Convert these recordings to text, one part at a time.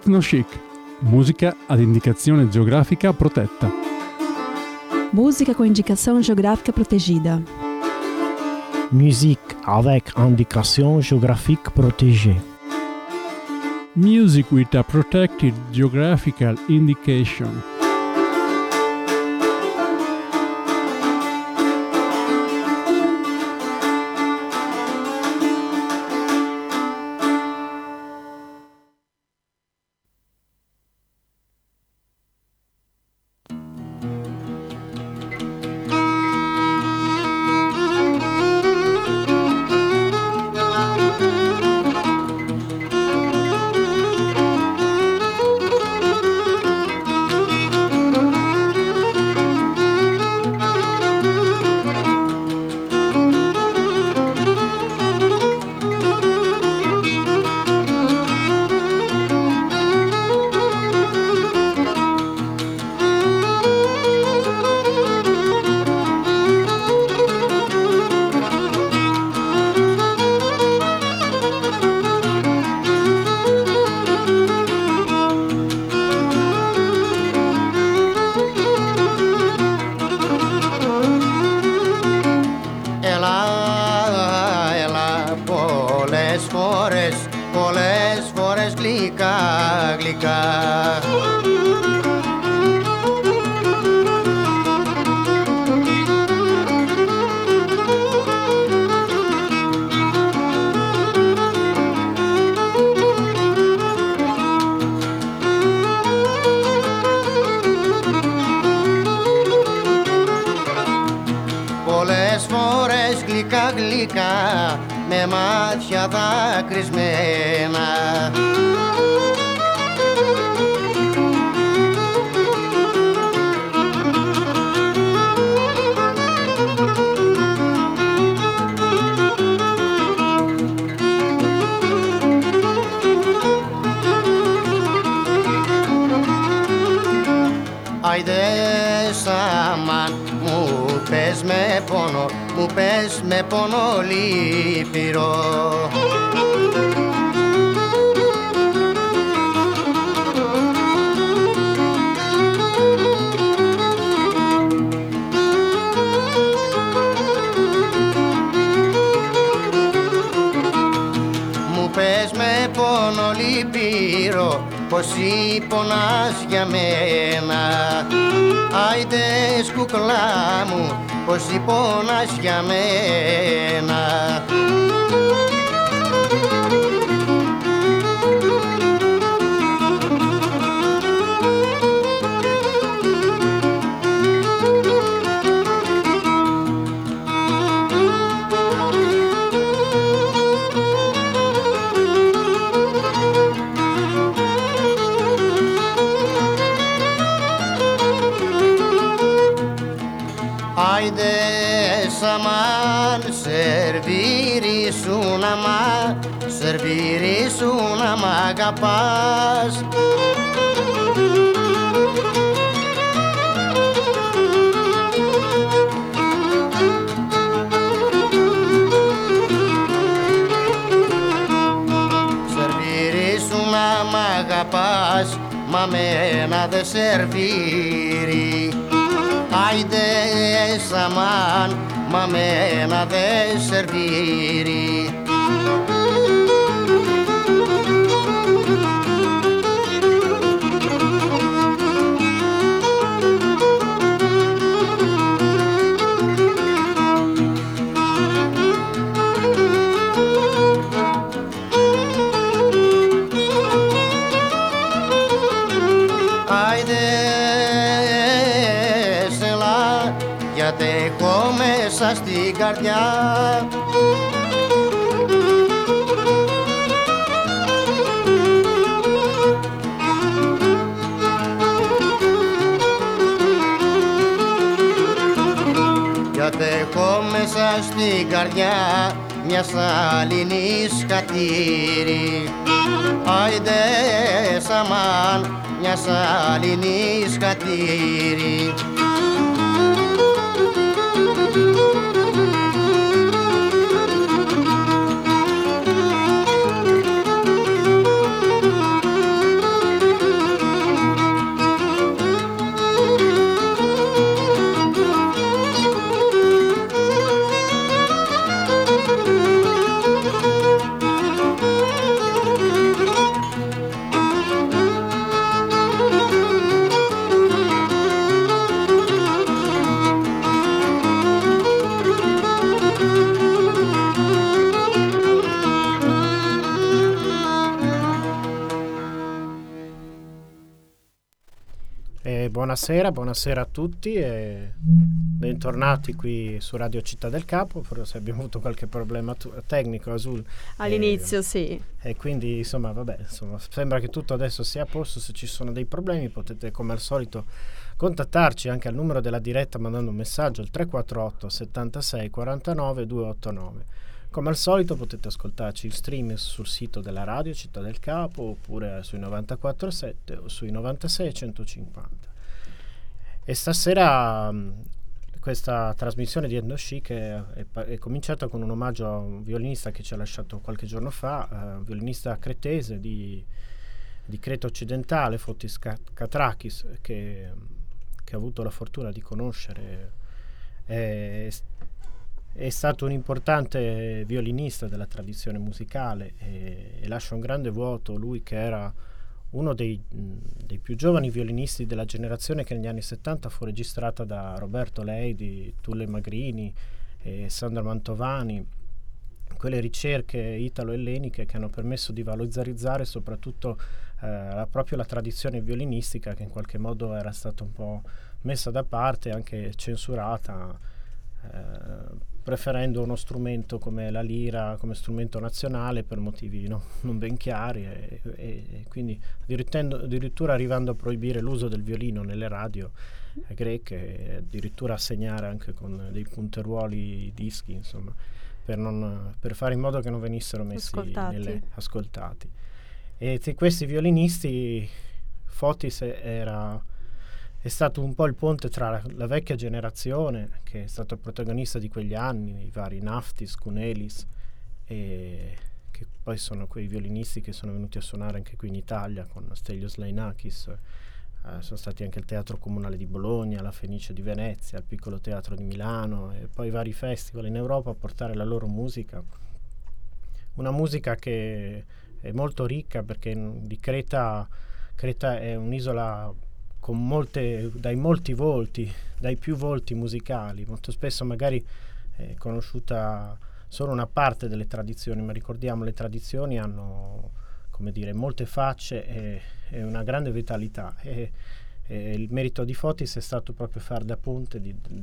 Ethno-chic, musica ad indicazione geografica protetta. Música com indicação geográfica protegida. Musique avec indication géographique protégée. Music with a protected geographical indication. Πολλές φορές γλυκά, γλυκά. Πολλές φορές γλυκά, γλυκά, με μάτια δάκρυσμένα. Άιντε σαμάν, μου πες με πόνο, μου πες με πόνο λύπηρο. Μου πες με πόνο λύπηρο, πως πονάς για μένα. Άιντε σκουκλά μου, πως πονάς για μένα. Άιντε σαμάν, σερβίρι σου να μ' αγαπάς. Σερβίρι σου να μ' αγαπάς, μα μένα δε σερβίρι. Άιντε σαμάν, μα μένα δε σερβίρι. Γιατί έχω μέσα στην καρδιά γιατί έχω μέσα στην καρδιά μιας Αλληνής χατήρι. Άιντε σαμάν, μιας Αλληνής χατήρι. Buonasera a tutti e bentornati qui su Radio Città del Capo. Forse abbiamo avuto qualche problema tecnico, Azul. All'inizio sì. E quindi insomma sembra che tutto adesso sia a posto. Se ci sono dei problemi potete come al solito contattarci anche al numero della diretta mandando un messaggio al 348 76 49 289. Come al solito potete ascoltarci il stream sul sito della radio Città del Capo oppure sui 94.7 o sui 96.150. E stasera questa trasmissione di Ethno Chic è cominciata con un omaggio a un violinista che ci ha lasciato qualche giorno fa, un violinista cretese di Creta occidentale, Fotis Katrakis, che ho avuto la fortuna di conoscere. È stato un importante violinista della tradizione musicale e lascia un grande vuoto lui che era uno dei più giovani violinisti della generazione che negli anni 70 fu registrata da Roberto Leidi, Tulle Magrini e Sandra Mantovani, quelle ricerche italo-elleniche che hanno permesso di valorizzare soprattutto proprio la tradizione violinistica che in qualche modo era stata un po' messa da parte e anche censurata, preferendo uno strumento come la lira come strumento nazionale per motivi non ben chiari e quindi addirittura arrivando a proibire l'uso del violino nelle radio greche e addirittura a segnare anche con dei punteruoli dischi, insomma, per fare in modo che non venissero messi ascoltati. E questi violinisti, Fotis è stato un po' il ponte tra la vecchia generazione, che è stato protagonista di quegli anni, i vari Naftis, Kunelis, e che poi sono quei violinisti che sono venuti a suonare anche qui in Italia con Stelios Lainakis, sono stati anche al Teatro Comunale di Bologna, la Fenice di Venezia, il Piccolo Teatro di Milano e poi vari festival in Europa a portare la loro musica. Una musica che è molto ricca perché di Creta è un'isola con dai più volti musicali. Molto spesso magari è conosciuta solo una parte delle tradizioni, ma ricordiamo le tradizioni hanno, come dire, molte facce e una grande vitalità e il merito di Fotis è stato proprio far da ponte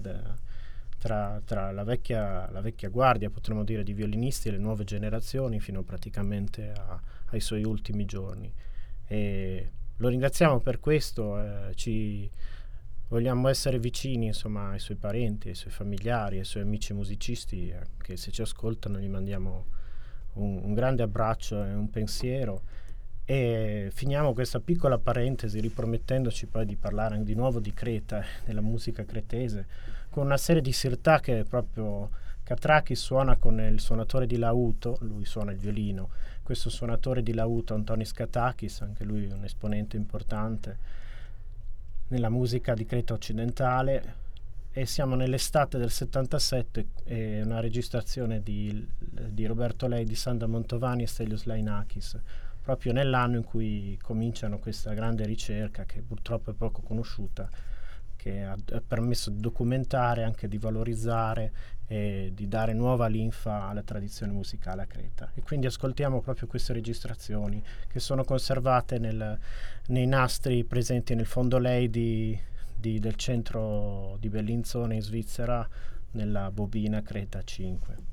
tra la vecchia guardia, potremmo dire, di violinisti e le nuove generazioni fino praticamente ai suoi ultimi giorni. E lo ringraziamo per questo, vogliamo essere vicini, insomma, ai suoi parenti, ai suoi familiari, ai suoi amici musicisti, che se ci ascoltano gli mandiamo un grande abbraccio e un pensiero. E finiamo questa piccola parentesi ripromettendoci poi di parlare di nuovo di Creta, della musica cretese, con una serie di sirtà che proprio Katrakis suona con il suonatore di lauto, lui suona il violino, questo suonatore di lauto Antonis Katakis, anche lui un esponente importante nella musica di Creta occidentale, e siamo nell'estate del 77 e una registrazione di Roberto Lei, di Sandra Mantovani e Stelios Lainakis, proprio nell'anno in cui cominciano questa grande ricerca che purtroppo è poco conosciuta, che ha permesso di documentare, anche di valorizzare e di dare nuova linfa alla tradizione musicale a Creta. E quindi ascoltiamo proprio queste registrazioni che sono conservate nei nastri presenti nel fondo Lei del centro di Bellinzona in Svizzera, nella bobina Creta 5.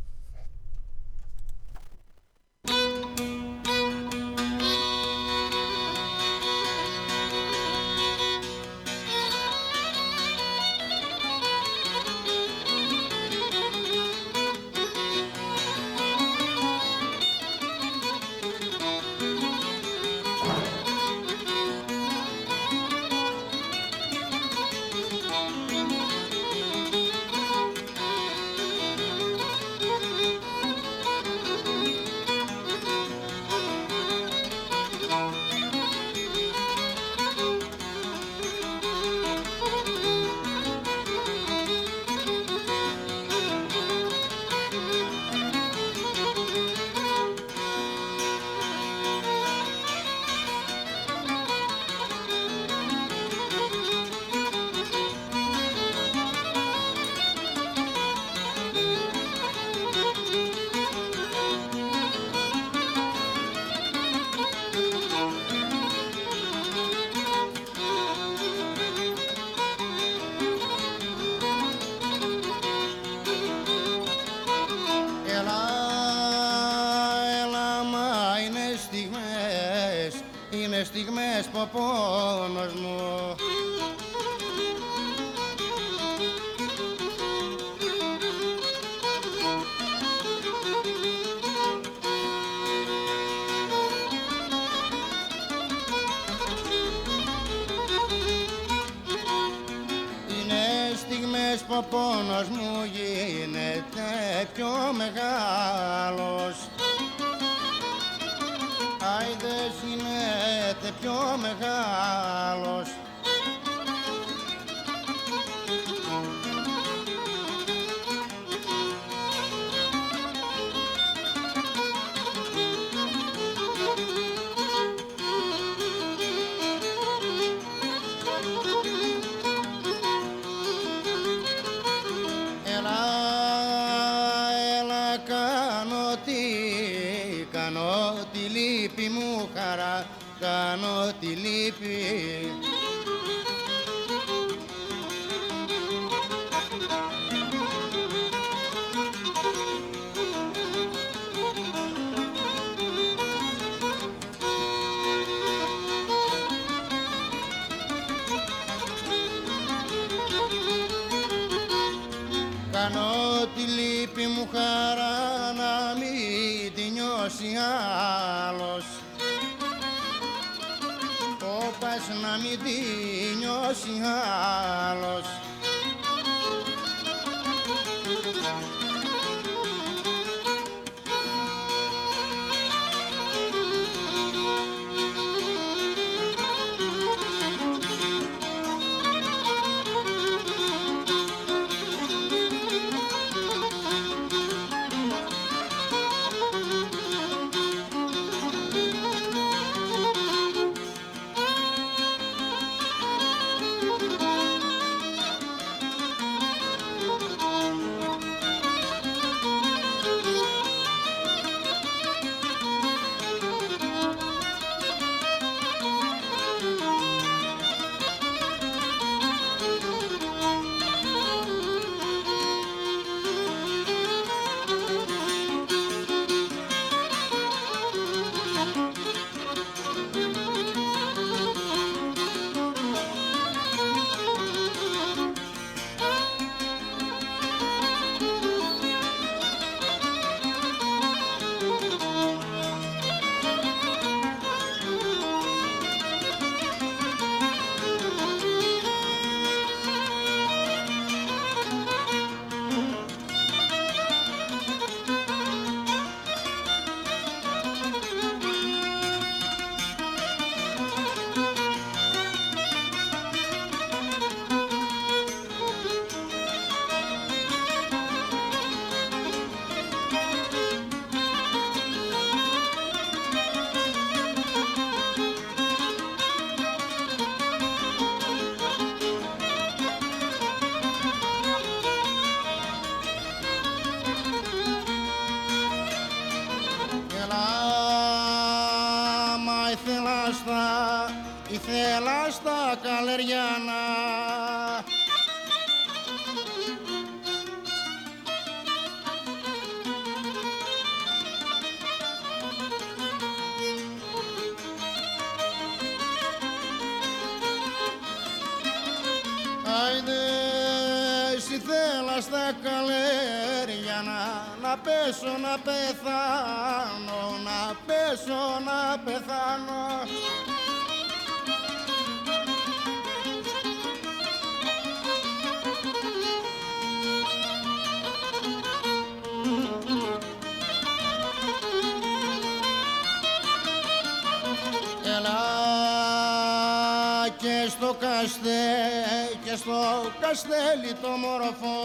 ο πόνος μου. Είναι στιγμές που ο πόνος μου γίνεται πιο μεγάλος. Άιδες γίνεται πιο μεγάλος. Έλα, έλα, κάνω τη λύπη μου χαρά, κάνω τη λύπη. Κάνω τη λύπη μου χαρά να μην τη νιώσει άλλος. Όπας να μην τη νιώσει άλλος. Ήθελα στα Καλεριάνα Άιδες ήθελα στα Καλεριάνα να πέσω να πεθάνω, να πέσω να πεθάνω. Έλα και στο καστέλι το μορφό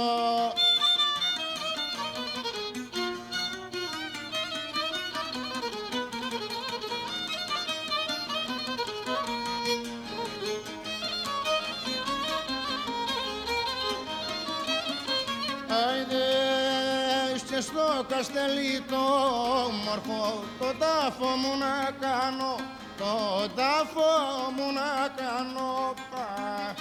Άιδες και στο καστέλι το μορφό το τάφο μου να κάνω, το τάφο μου να κάνω πα.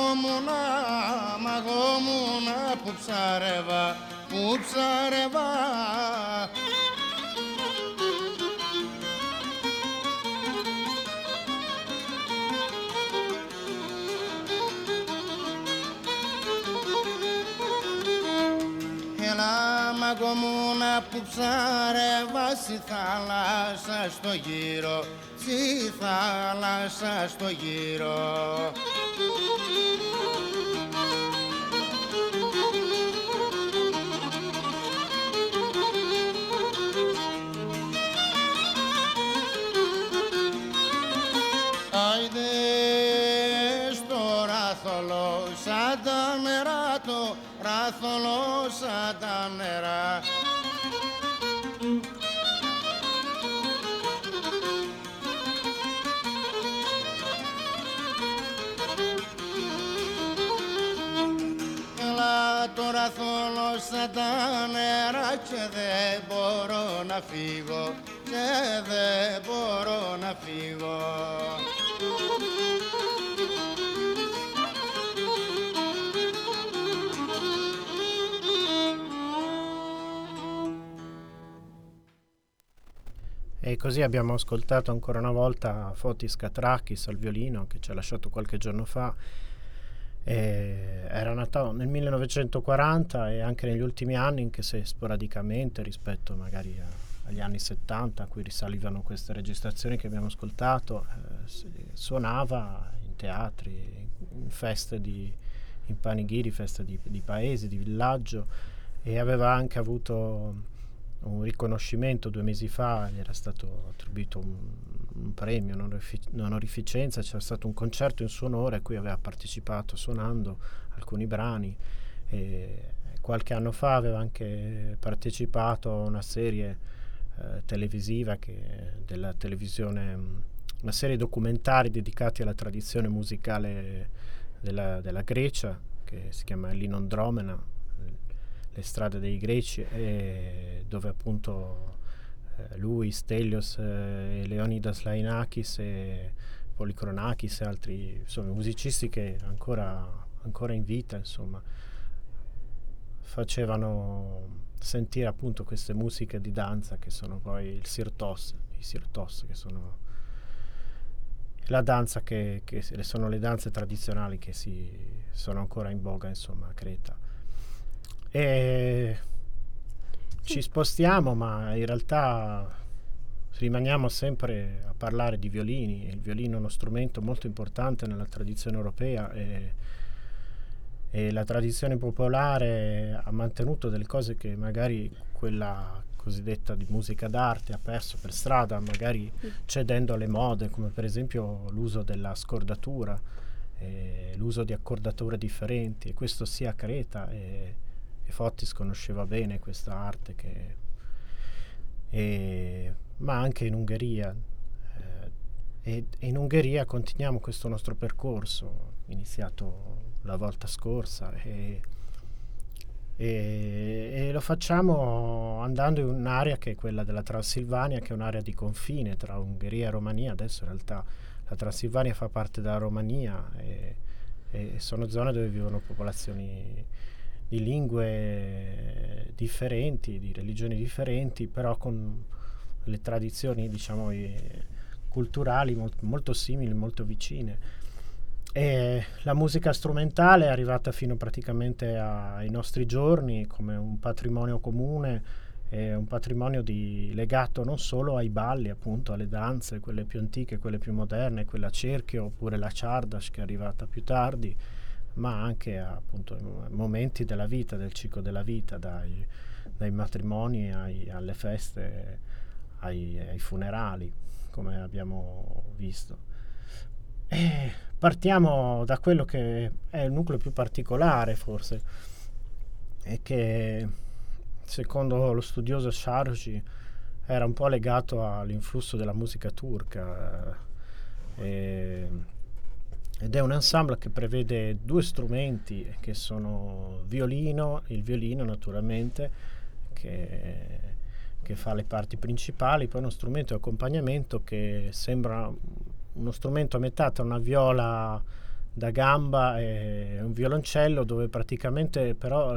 μαγόμουνα που ψάρευα Έλα μαγόμουνα που ψάρευα στη θάλασσα στο γύρο, στη θάλασσα στο γύρο. Άιντε στο ράθολο σαν τα νερά, το ράθολο σαν τα νερά. Έλα το ράθολο σαν τα νερά και δεν μπορώ να φύγω, και δεν μπορώ να φύγω. E così abbiamo ascoltato ancora una volta Fotis Katrakis al violino, che ci ha lasciato qualche giorno fa. Era nato nel 1940 e anche negli ultimi anni, anche se sporadicamente rispetto magari agli anni 70 a cui risalivano queste registrazioni che abbiamo ascoltato, suonava in teatri, in feste in panigiri, feste di paesi, di villaggio, e aveva anche avuto un riconoscimento 2 mesi fa, gli era stato attribuito un premio, un'onorificenza, c'era stato un concerto in suo onore a cui aveva partecipato suonando alcuni brani, e qualche anno fa aveva anche partecipato a una serie televisiva della televisione, una serie documentari dedicati alla tradizione musicale della Grecia, che si chiama Linondromena, le strade dei greci, dove appunto lui, Stelios, Leonidas Lainakis e Polychronakis e altri, insomma, musicisti che ancora in vita, insomma, facevano sentire appunto queste musiche di danza che sono poi i sirtos, che sono la danza che sono le danze tradizionali che sono ancora in voga, insomma, a Creta. E ci spostiamo, ma in realtà rimaniamo sempre a parlare di violini. Il violino è uno strumento molto importante nella tradizione europea, e la tradizione popolare ha mantenuto delle cose che magari quella cosiddetta di musica d'arte ha perso per strada, magari cedendo alle mode, come per esempio l'uso della scordatura, l'uso di accordature differenti, e questo sia a Creta, e Fotis conosceva bene questa arte, ma anche in Ungheria, e in Ungheria continuiamo questo nostro percorso iniziato la volta scorsa, e lo facciamo andando in un'area che è quella della Transilvania, che è un'area di confine tra Ungheria e Romania. Adesso in realtà la Transilvania fa parte della Romania, e sono zone dove vivono popolazioni di lingue differenti, di religioni differenti, però con le tradizioni, diciamo, culturali molto simili, molto vicine. E la musica strumentale è arrivata fino praticamente ai nostri giorni come un patrimonio comune, un patrimonio legato non solo ai balli, appunto, alle danze, quelle più antiche, quelle più moderne, quella a cerchio, oppure la Czardas, che è arrivata più tardi, ma anche appunto momenti della vita, del ciclo della vita, dai matrimoni alle feste, ai funerali, come abbiamo visto. E partiamo da quello che è il nucleo più particolare, forse, e che secondo lo studioso Sharji era un po' legato all'influsso della musica turca, ed è un ensemble che prevede 2 strumenti, che sono il violino naturalmente, che fa le parti principali, poi uno strumento di accompagnamento che sembra uno strumento a metà tra una viola da gamba e un violoncello, dove praticamente però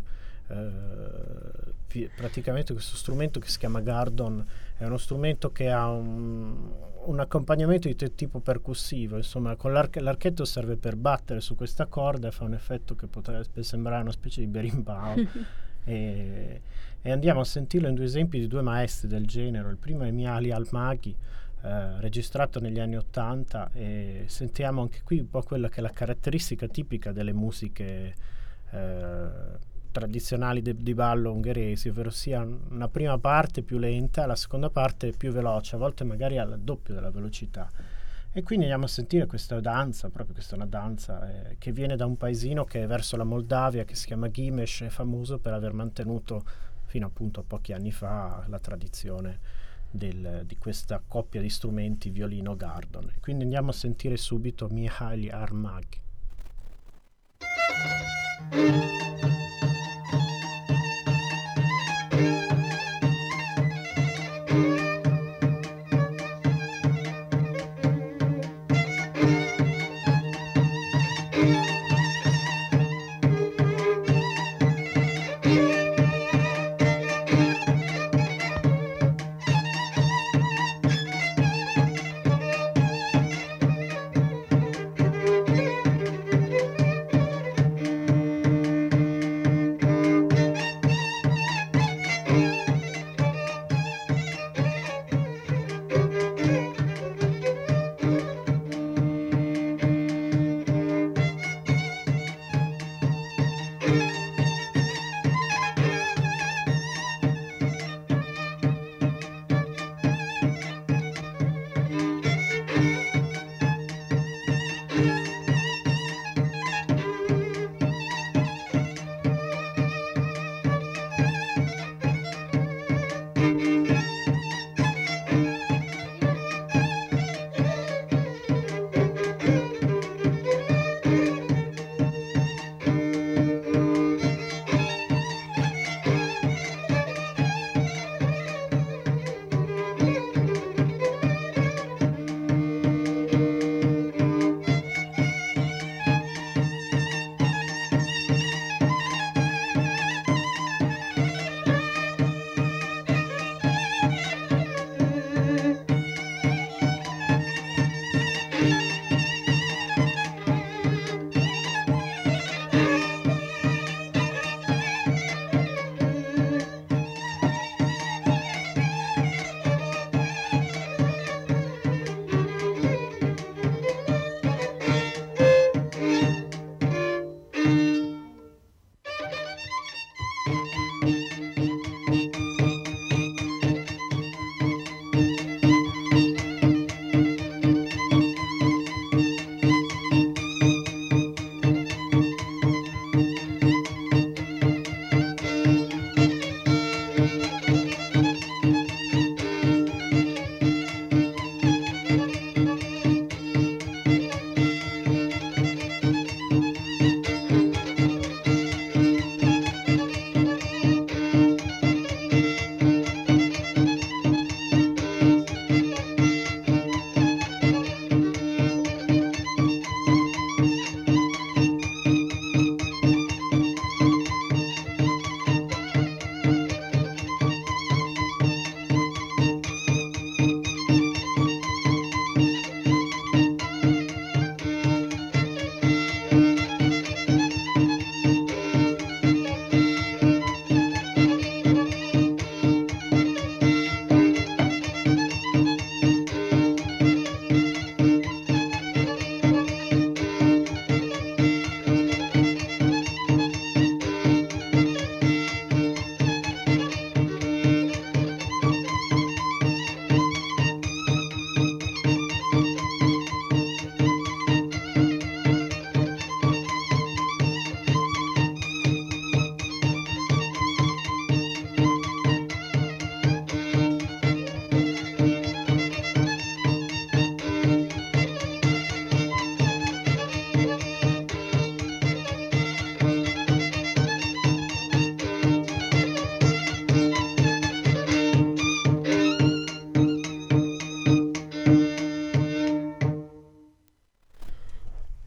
praticamente questo strumento che si chiama Gardon è uno strumento che ha un accompagnamento di tipo percussivo, insomma, con l'archetto serve per battere su questa corda e fa un effetto che potrebbe sembrare una specie di berimbau. e andiamo a sentirlo in 2 esempi di 2 maestri del genere. Il primo è Mihaly Almaghi, registrato negli anni *80, e sentiamo anche qui un po' quella che è la caratteristica tipica delle musiche tradizionali di ballo ungheresi, ovvero sia una prima parte più lenta, la seconda parte più veloce, a volte magari al doppio della velocità. E quindi andiamo a sentire questa danza, proprio questa è una danza che viene da un paesino che è verso la Moldavia, che si chiama Gimes, è famoso per aver mantenuto fino appunto a pochi anni fa la tradizione di questa coppia di strumenti violino Gardon. Quindi andiamo a sentire subito Mihaly Almaghi.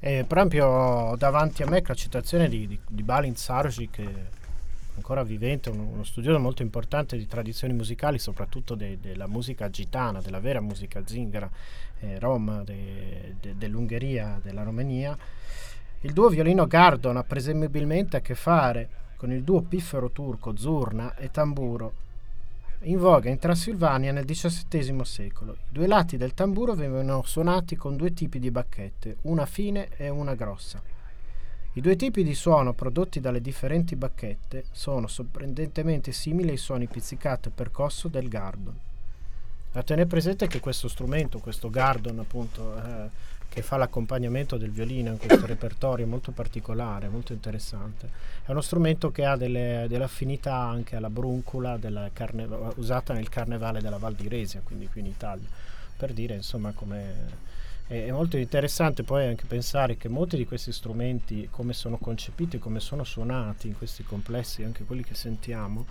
E proprio davanti a me la citazione di Balint Sarji, che è ancora vivente, uno studioso molto importante di tradizioni musicali, soprattutto della musica gitana, della vera musica zingara, rom, dell'Ungheria, della Romania. Il duo violino Gardon ha presumibilmente a che fare con il duo piffero turco Zurna e tamburo, in voga in Transilvania nel XVII secolo. I due lati del tamburo venivano suonati con due tipi di bacchette, una fine e una grossa. I due tipi di suono prodotti dalle differenti bacchette sono sorprendentemente simili ai suoni pizzicato e percosso del Gardon. Da tenere presente che questo strumento, questo Gardon appunto, che fa l'accompagnamento del violino in questo repertorio molto particolare, molto interessante, è uno strumento che ha delle affinità anche alla bruncula usata nel carnevale della Val di Resia, quindi qui in Italia, per dire insomma come è molto interessante poi anche pensare che molti di questi strumenti, come sono concepiti, come sono suonati in questi complessi, anche quelli che sentiamo,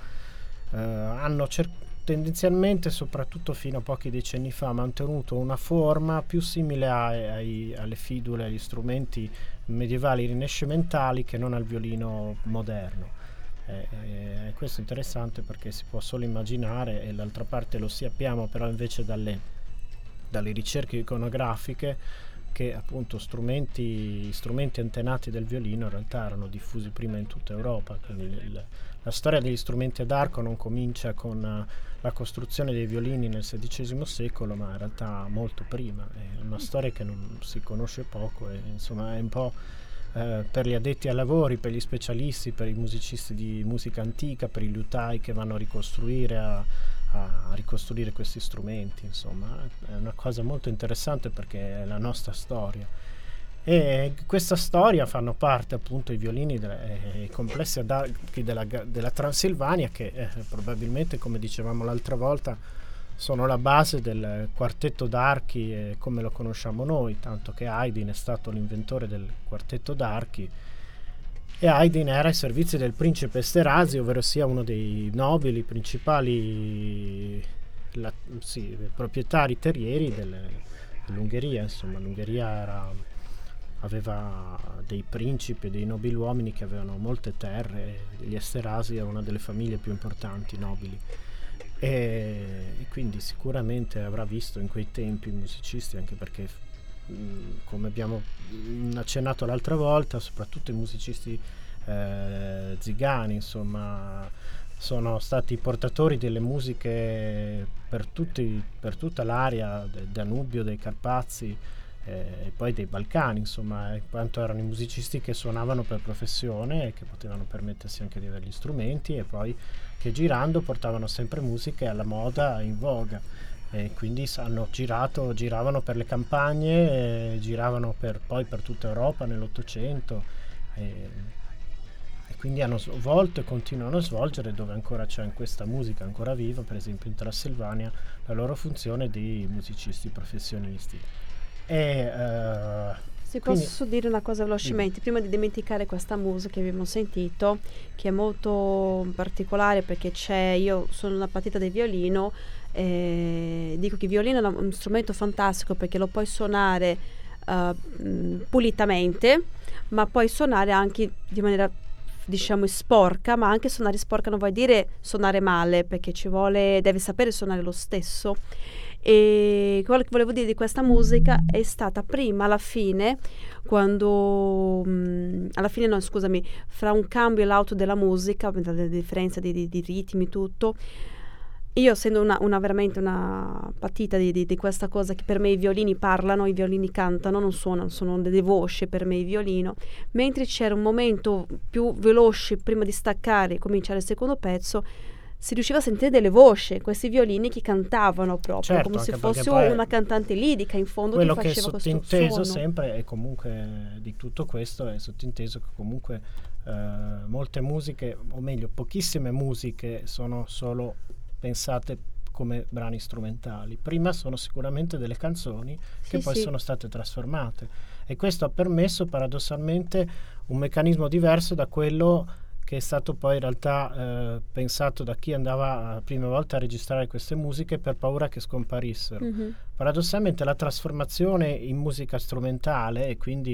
hanno tendenzialmente, soprattutto fino a pochi decenni fa, mantenuto una forma più simile alle fidule, agli strumenti medievali rinascimentali che non al violino moderno. Questo è interessante perché si può solo immaginare, e d'altra parte lo sappiamo però invece dalle ricerche iconografiche, che appunto strumenti antenati del violino in realtà erano diffusi prima in tutta Europa. Quindi la storia degli strumenti ad arco non comincia con la costruzione dei violini nel XVI secolo, ma in realtà molto prima. È una storia che non si conosce poco e insomma è un po' per gli addetti ai lavori, per gli specialisti, per i musicisti di musica antica, per i liutai che vanno a ricostruire questi strumenti. Insomma è una cosa molto interessante perché è la nostra storia, e questa storia fanno parte appunto i violini i complessi ad archi della Transilvania, che probabilmente, come dicevamo l'altra volta, sono la base del quartetto d'archi come lo conosciamo noi, tanto che Haydn è stato l'inventore del quartetto d'archi, e Haydn era ai servizi del principe Esterhazy, ovvero sia uno dei nobili principali proprietari terrieri dell'Ungheria. Insomma, l'Ungheria aveva dei principi, dei nobiluomini che avevano molte terre, e gli Esterhazy erano una delle famiglie più importanti nobili, e quindi sicuramente avrà visto in quei tempi musicisti, anche perché come abbiamo accennato l'altra volta, soprattutto i musicisti zigani, insomma, sono stati portatori delle musiche per tutta l'area del Danubio, dei Carpazi e poi dei Balcani, insomma, in quanto erano i musicisti che suonavano per professione e che potevano permettersi anche di avere gli strumenti, e poi che girando portavano sempre musiche alla moda, in voga. E quindi giravano per le campagne, giravano poi per tutta Europa nell'Ottocento, e quindi hanno svolto e continuano a svolgere, dove ancora c'è in questa musica ancora viva, per esempio in Transilvania, la loro funzione di musicisti professionisti. Se posso dire una cosa velocemente, prima di dimenticare questa musica che abbiamo sentito, che è molto particolare perché io sono una patita del violino, dico che il violino è uno strumento fantastico perché lo puoi suonare pulitamente, ma puoi suonare anche di maniera, diciamo, sporca, ma anche suonare sporca non vuol dire suonare male, perché devi sapere suonare lo stesso. E quello che volevo dire di questa musica è stata prima, alla fine, fra un cambio e l'altro della musica, la differenza di ritmi, tutto. Io, essendo veramente una patita di questa cosa, che per me i violini parlano, i violini cantano, non suonano, sono delle voci per me il violino, mentre c'era un momento più veloce prima di staccare e cominciare il secondo pezzo, si riusciva a sentire delle voci, questi violini che cantavano proprio, certo, come se fosse una cantante lirica in fondo che faceva questo suono. Quello che è sottinteso sempre, e comunque di tutto questo è sottinteso che comunque molte musiche, o meglio pochissime musiche, sono solo pensate come brani strumentali. Prima sono sicuramente delle canzoni che poi sono state trasformate, e questo ha permesso paradossalmente un meccanismo diverso da quello che è stato poi in realtà pensato da chi andava prima volta a registrare queste musiche per paura che scomparissero. Paradossalmente la trasformazione in musica strumentale, e quindi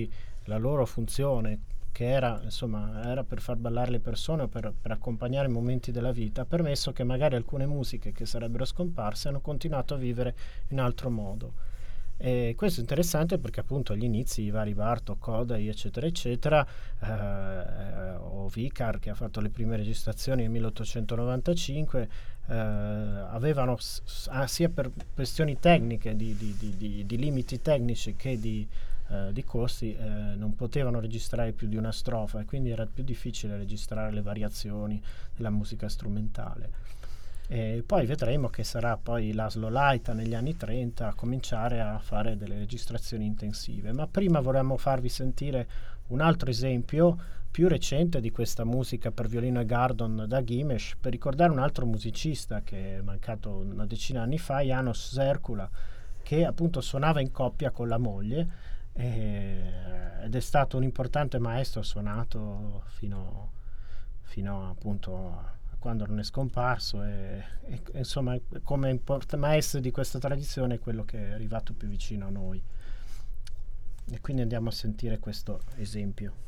la loro funzione, che era per far ballare le persone o per accompagnare i momenti della vita, ha permesso che magari alcune musiche che sarebbero scomparse hanno continuato a vivere in altro modo. E questo è interessante perché appunto agli inizi i vari Bartók, Kodály eccetera eccetera, o Vicar, che ha fatto le prime registrazioni nel 1895, avevano sia per questioni tecniche di limiti tecnici che di costi, non potevano registrare più di una strofa, e quindi era più difficile registrare le variazioni della musica strumentale. E poi vedremo che sarà poi Laszlo Lajtha negli anni 30 a cominciare a fare delle registrazioni intensive. Ma prima vorremmo farvi sentire un altro esempio più recente di questa musica per violino e gardon da Gimes, per ricordare un altro musicista che è mancato una decina di anni fa, János Zerkula, che appunto suonava in coppia con la moglie ed è stato un importante maestro, ha suonato fino appunto a quando non è scomparso, e insomma come maestro di questa tradizione è quello che è arrivato più vicino a noi, e quindi andiamo a sentire questo esempio.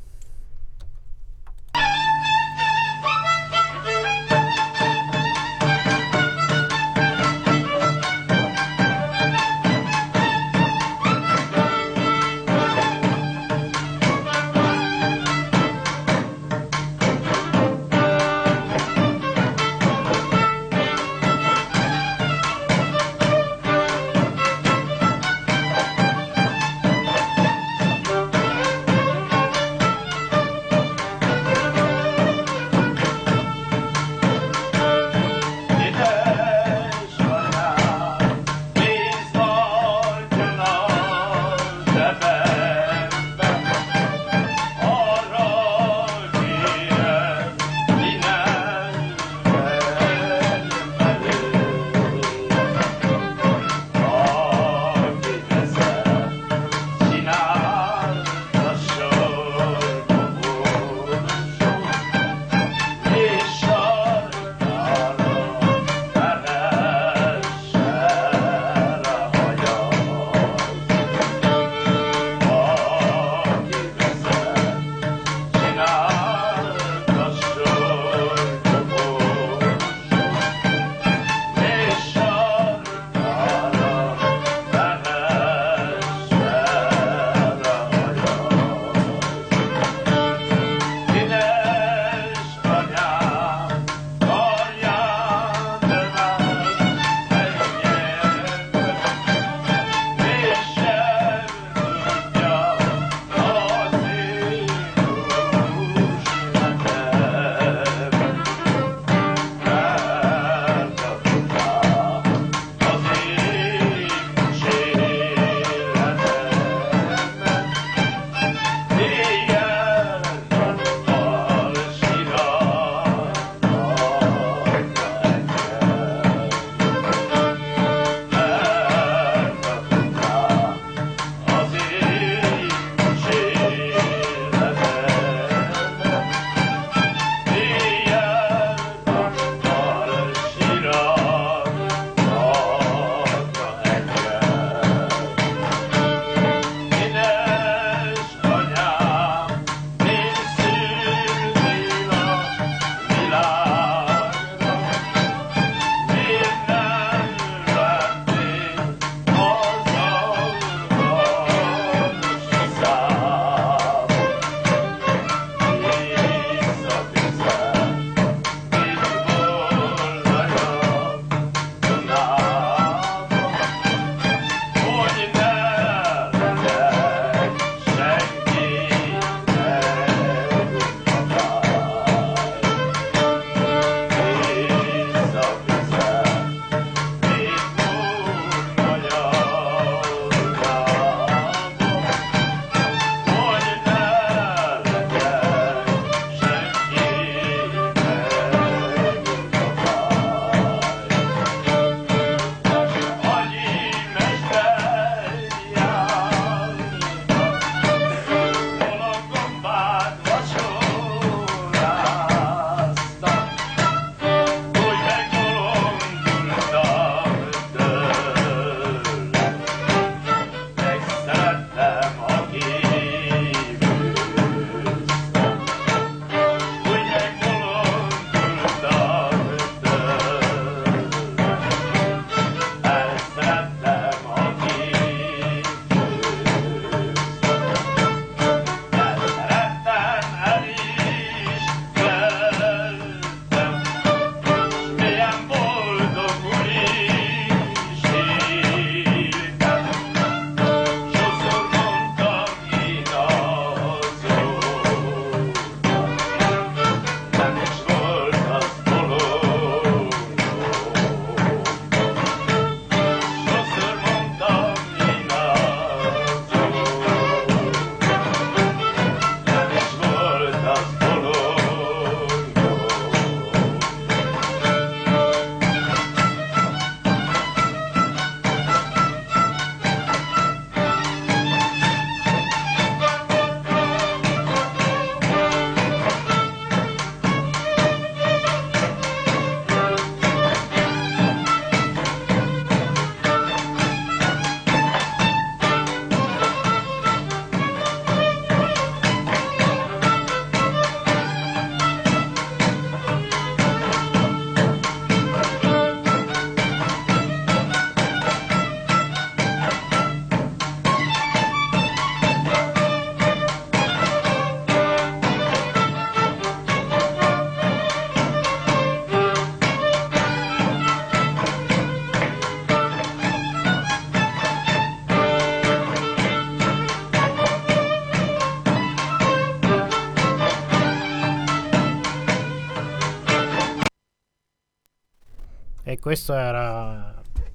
E questo era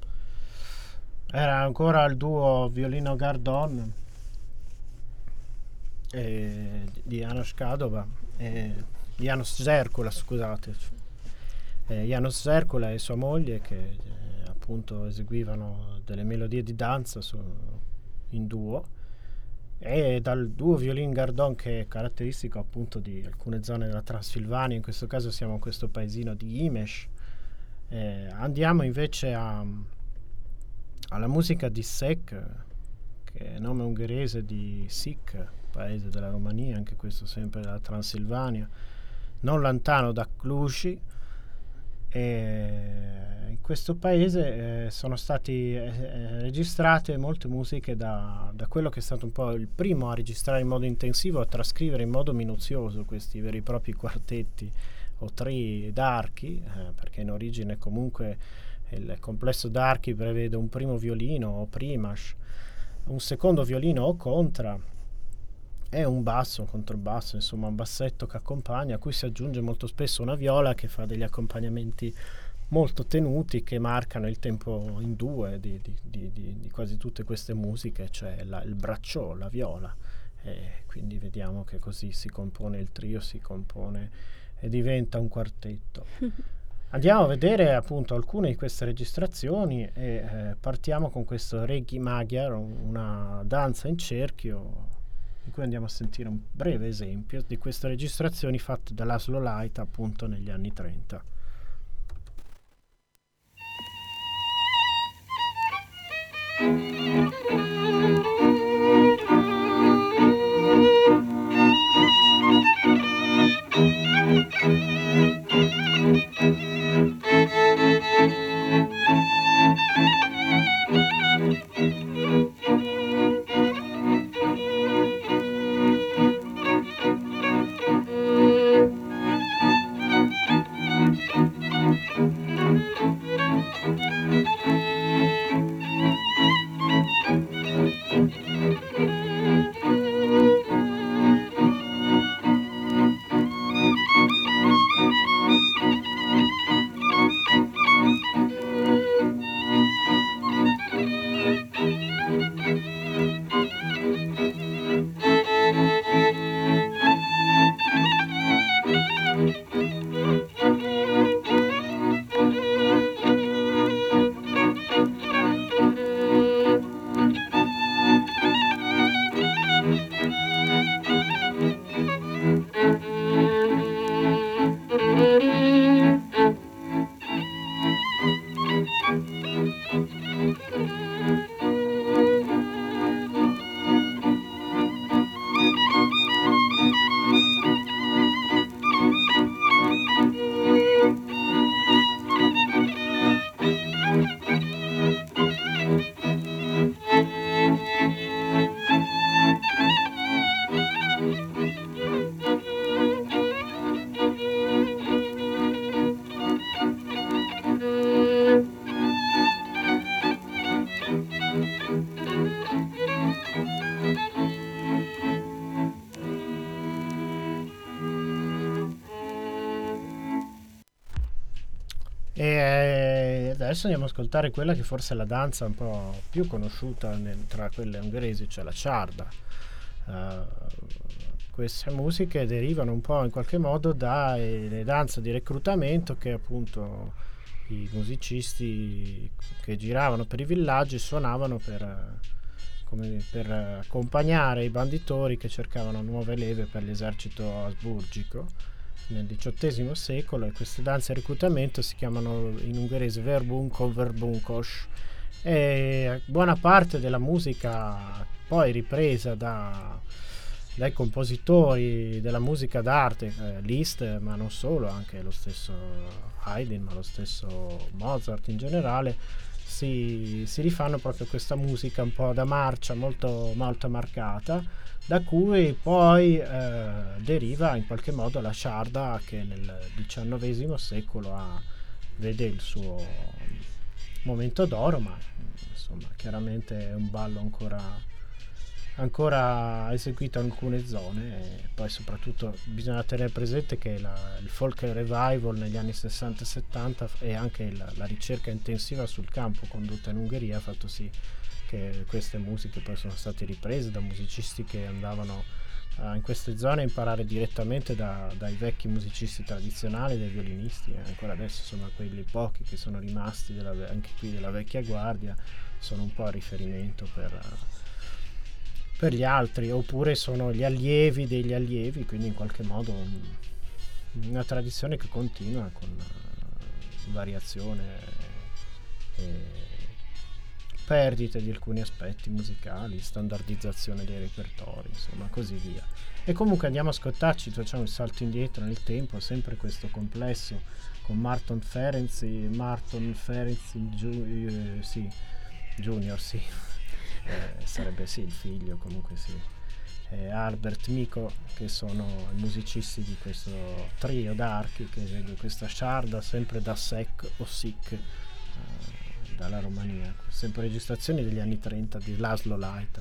ancora il duo violino Gardon di János Kadova e János Zerkula, scusate. János Zerkula e sua moglie che appunto eseguivano delle melodie di danza in duo, e dal duo violin Gardon, che è caratteristico appunto di alcune zone della Transilvania, in questo caso siamo in questo paesino di Imes, andiamo invece alla musica di Szek, che è nome ungherese di Sic, paese della Romania, anche questo sempre della Transilvania, non lontano da Cluj. In questo paese sono stati registrate molte musiche da quello che è stato un po' il primo a registrare in modo intensivo, a trascrivere in modo minuzioso questi veri e propri quartetti o tri d'archi, perché in origine comunque il complesso d'archi prevede un primo violino o primash, un secondo violino o contra e un basso, un controbasso, insomma un bassetto che accompagna, a cui si aggiunge molto spesso una viola che fa degli accompagnamenti molto tenuti che marcano il tempo in due di quasi tutte queste musiche, cioè il braccio, la viola, e quindi vediamo che così si compone il trio, si compone e diventa un quartetto. Andiamo a vedere appunto alcune di queste registrazioni e partiamo con questo Régi Magyar, una danza in cerchio, in cui andiamo a sentire un breve esempio di queste registrazioni fatte da Laszlo Lajta appunto negli anni 30. E adesso andiamo ad ascoltare quella che forse è la danza un po' più conosciuta tra quelle ungheresi, cioè la ciarda. Queste musiche derivano un po' in qualche modo dalle danze di reclutamento che appunto i musicisti che giravano per i villaggi suonavano per accompagnare i banditori che cercavano nuove leve per l'esercito asburgico nel XVIII secolo, e queste danze di reclutamento si chiamano in ungherese verbunko, verbunkos, e buona parte della musica poi ripresa dai compositori della musica d'arte, Liszt, ma non solo, anche lo stesso Haydn, ma lo stesso Mozart in generale, si rifanno proprio questa musica un po' da marcia, molto, molto marcata, da cui poi deriva in qualche modo la ciarda, che nel XIX secolo vede il suo momento d'oro, ma insomma chiaramente è un ballo ancora eseguito in alcune zone, e poi soprattutto bisogna tenere presente che il folk revival negli anni 60 e 70 e anche la ricerca intensiva sul campo condotta in Ungheria ha fatto sì che queste musiche poi sono state riprese da musicisti che andavano in queste zone a imparare direttamente dai vecchi musicisti tradizionali, dai violinisti, e ancora adesso insomma quelli pochi che sono rimasti anche qui della vecchia guardia sono un po' a riferimento per gli altri, oppure sono gli allievi degli allievi, quindi in qualche modo una tradizione che continua con variazione e perdite di alcuni aspetti musicali, standardizzazione dei repertori, insomma così via. E comunque andiamo a ascoltarci, facciamo il salto indietro nel tempo, sempre questo complesso con Marton Ferenczi Junior, sì. Sarebbe sì il figlio, comunque sì, Albert Miko, che sono i musicisti di questo trio d'archi che esegue questa sciarda sempre da Sec o Sic, dalla Romania, sempre registrazioni degli anni 30 di Laszlo Lajta.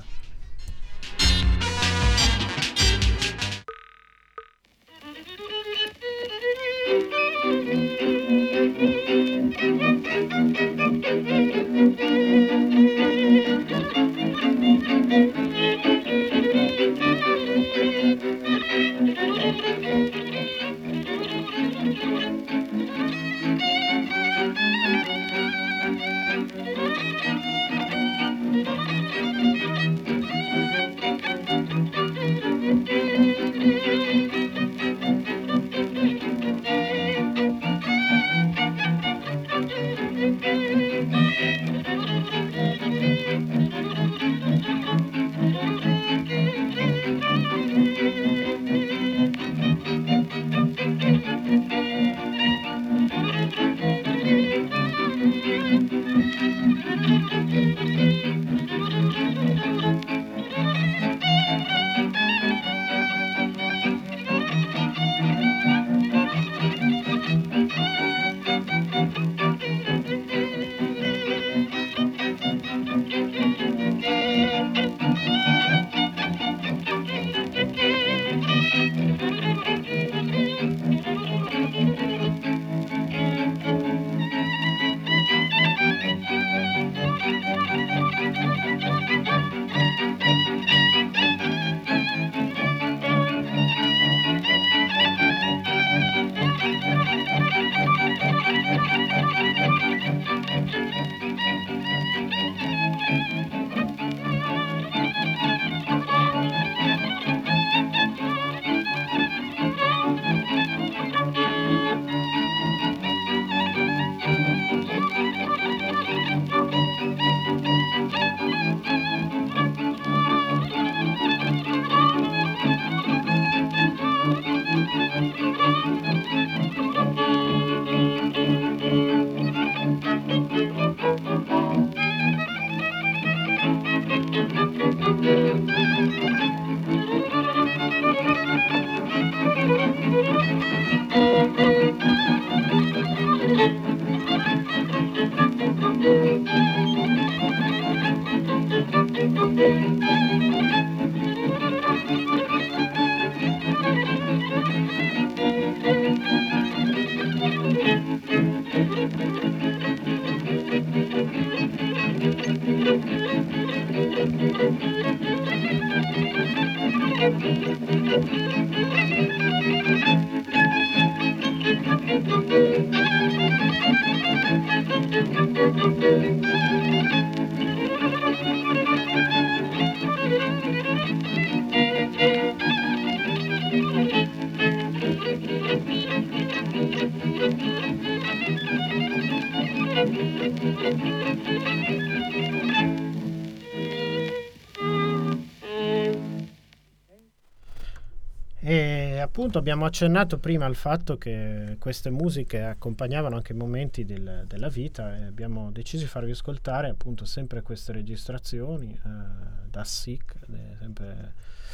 E appunto abbiamo accennato prima al fatto che queste musiche accompagnavano anche momenti della vita, e abbiamo deciso di farvi ascoltare appunto sempre queste registrazioni da Sic, sempre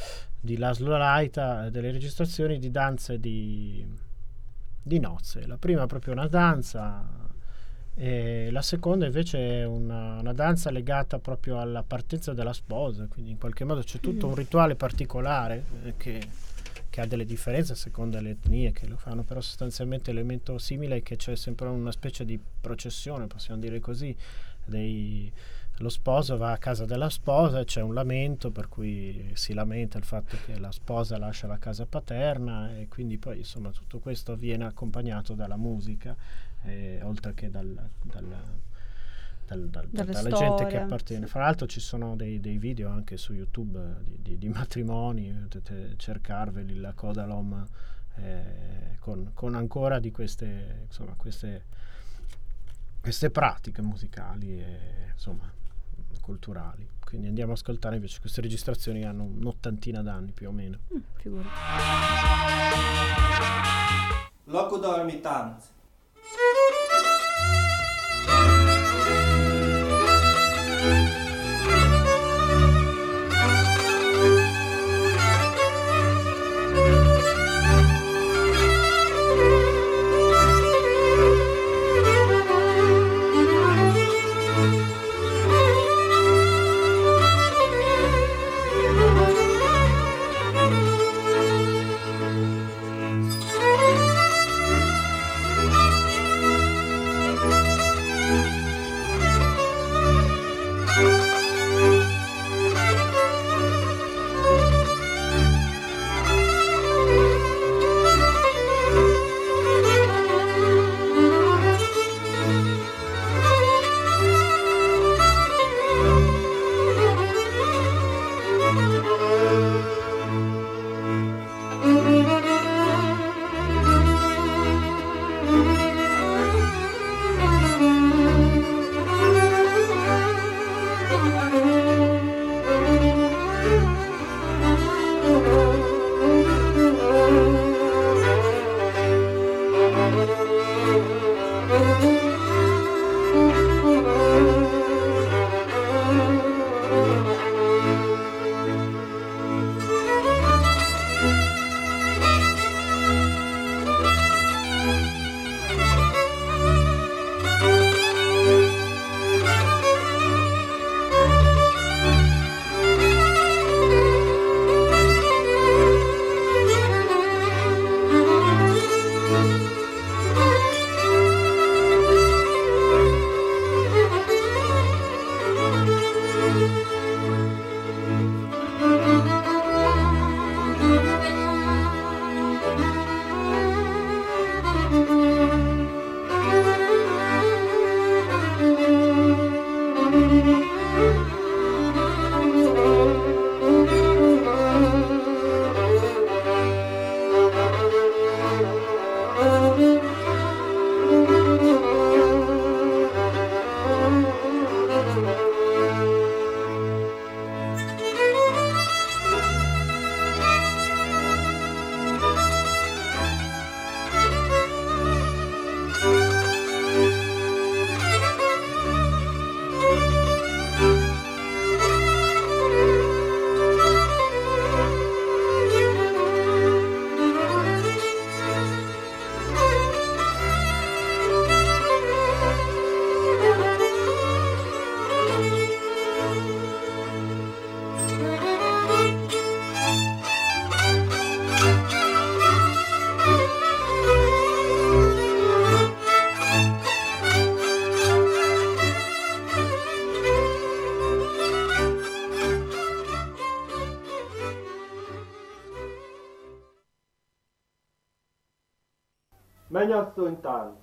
di Laszlo Lajta, delle registrazioni di danze di nozze. La prima è proprio una danza E la seconda invece è una danza legata proprio alla partenza della sposa, quindi in qualche modo c'è tutto un rituale particolare che ha delle differenze a seconda delle etnie che lo fanno, però sostanzialmente l'elemento simile è che c'è sempre una specie di processione, possiamo dire così, lo sposo va a casa della sposa e c'è un lamento per cui si lamenta il fatto che la sposa lascia la casa paterna, e quindi poi insomma tutto questo viene accompagnato dalla musica, oltre che dalla gente che appartiene. Fra l'altro ci sono dei video anche su YouTube di matrimoni, potete cercarveli, la Kodalom, con ancora di queste pratiche musicali e insomma culturali. Quindi andiamo ad ascoltare invece queste registrazioni che hanno un'ottantina d'anni più o meno. Figurati. Locul dormitant. Megnyugszó tánc.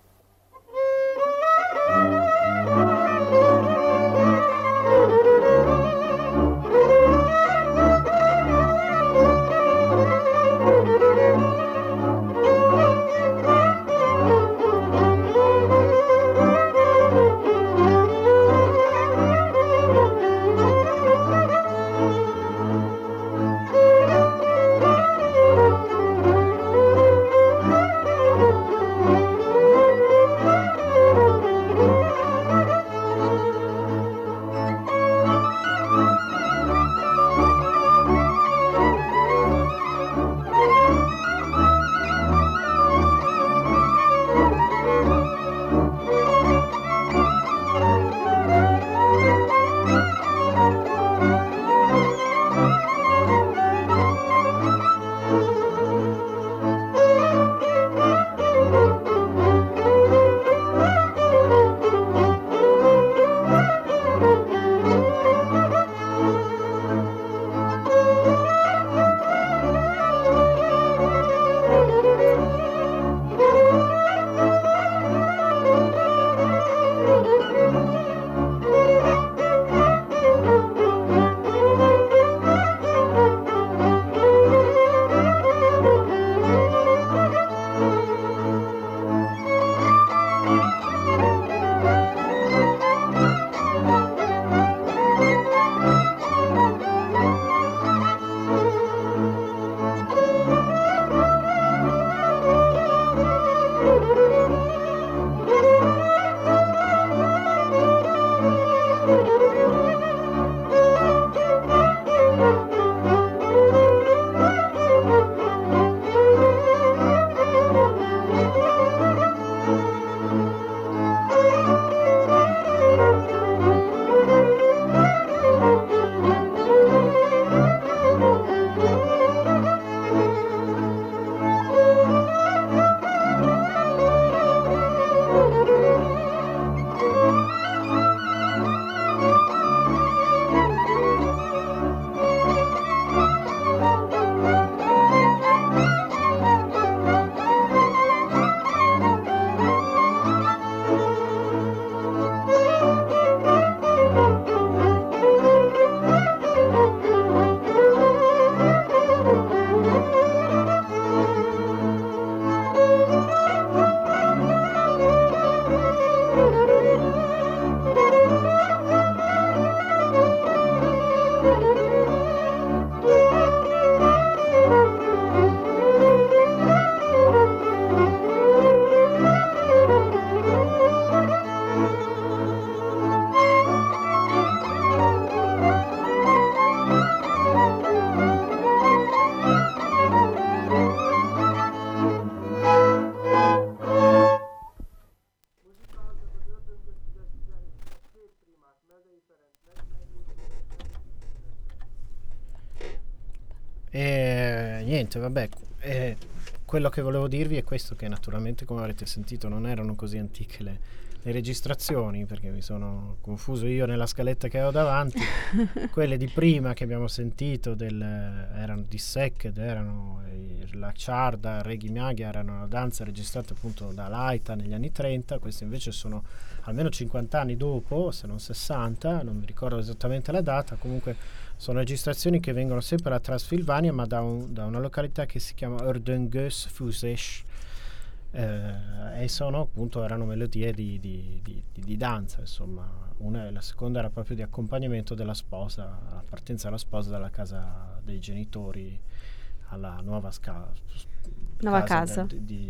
niente, vabbè, quello che volevo dirvi è questo, che naturalmente, come avrete sentito, non erano così antiche le registrazioni, perché mi sono confuso io nella scaletta che ho davanti. Quelle di prima che abbiamo sentito erano di Seked, erano la Ciarda, Reggae Maggia, erano una danza registrata appunto da Laita negli anni 30. Queste invece sono almeno 50 anni dopo, se non 60, non mi ricordo esattamente la data. Comunque sono registrazioni che vengono sempre da Transilvania, ma da una località che si chiama Erdengös Fusesh, e erano melodie di danza, insomma. La seconda era proprio di accompagnamento della sposa, la partenza della sposa dalla casa dei genitori alla nuova casa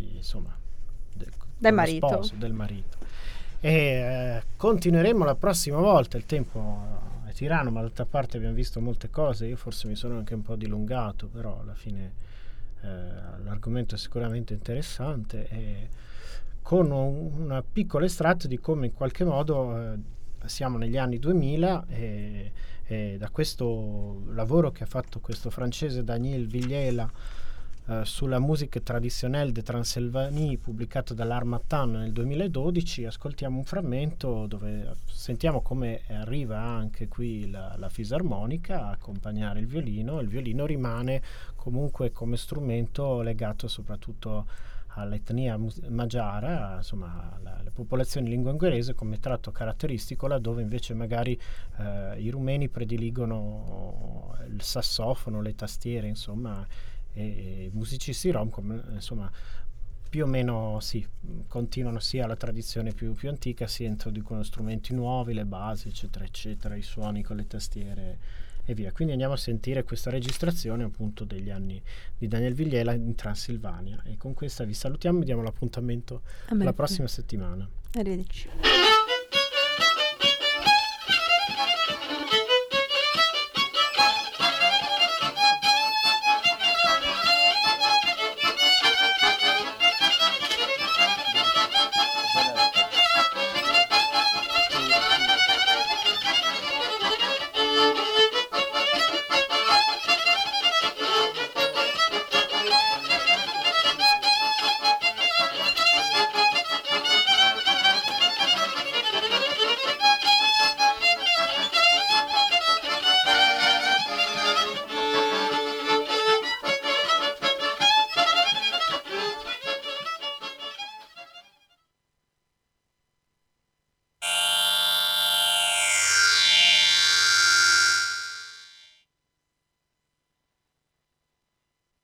del marito. Sposo, del marito. E continueremo la prossima volta. Il tempo è tiranno, ma d'altra parte abbiamo visto molte cose. Io forse mi sono anche un po' dilungato, però alla fine l'argomento è sicuramente interessante, con un piccolo estratto di come in qualche modo siamo negli anni 2000 e da questo lavoro che ha fatto questo francese Daniel Villela sulla musica tradizionale de Transylvanie, pubblicato dall'Harmattan nel 2012, ascoltiamo un frammento dove sentiamo come arriva anche qui la fisarmonica a accompagnare il violino. Il violino rimane comunque come strumento legato soprattutto all'etnia magiara, insomma alle popolazioni in lingua ungherese, come tratto caratteristico, laddove invece magari i rumeni prediligono il sassofono, le tastiere, insomma, e i musicisti rom, insomma, più o meno continuano sia la tradizione più antica, si introducono strumenti nuovi, le basi, eccetera eccetera, i suoni con le tastiere e via. Quindi andiamo a sentire questa registrazione appunto degli anni di Daniel Villela in Transilvania, e con questa vi salutiamo e diamo l'appuntamento la prossima settimana. Arrivederci.